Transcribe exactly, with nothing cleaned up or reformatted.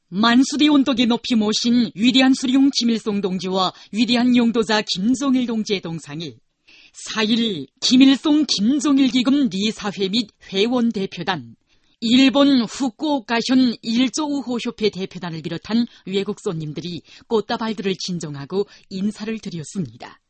만수리 온덕에 높이 모신 위대한 수령 김일성 동지와 위대한 용도자 김종일 동지의 동상이 사일 김일성 김종일 기금 리사회 및 회원 대표단, 일본 후쿠오카현 일조우호협회 대표단을 비롯한 외국 손님들이 꽃다발들을 진정하고 인사를 드렸습니다.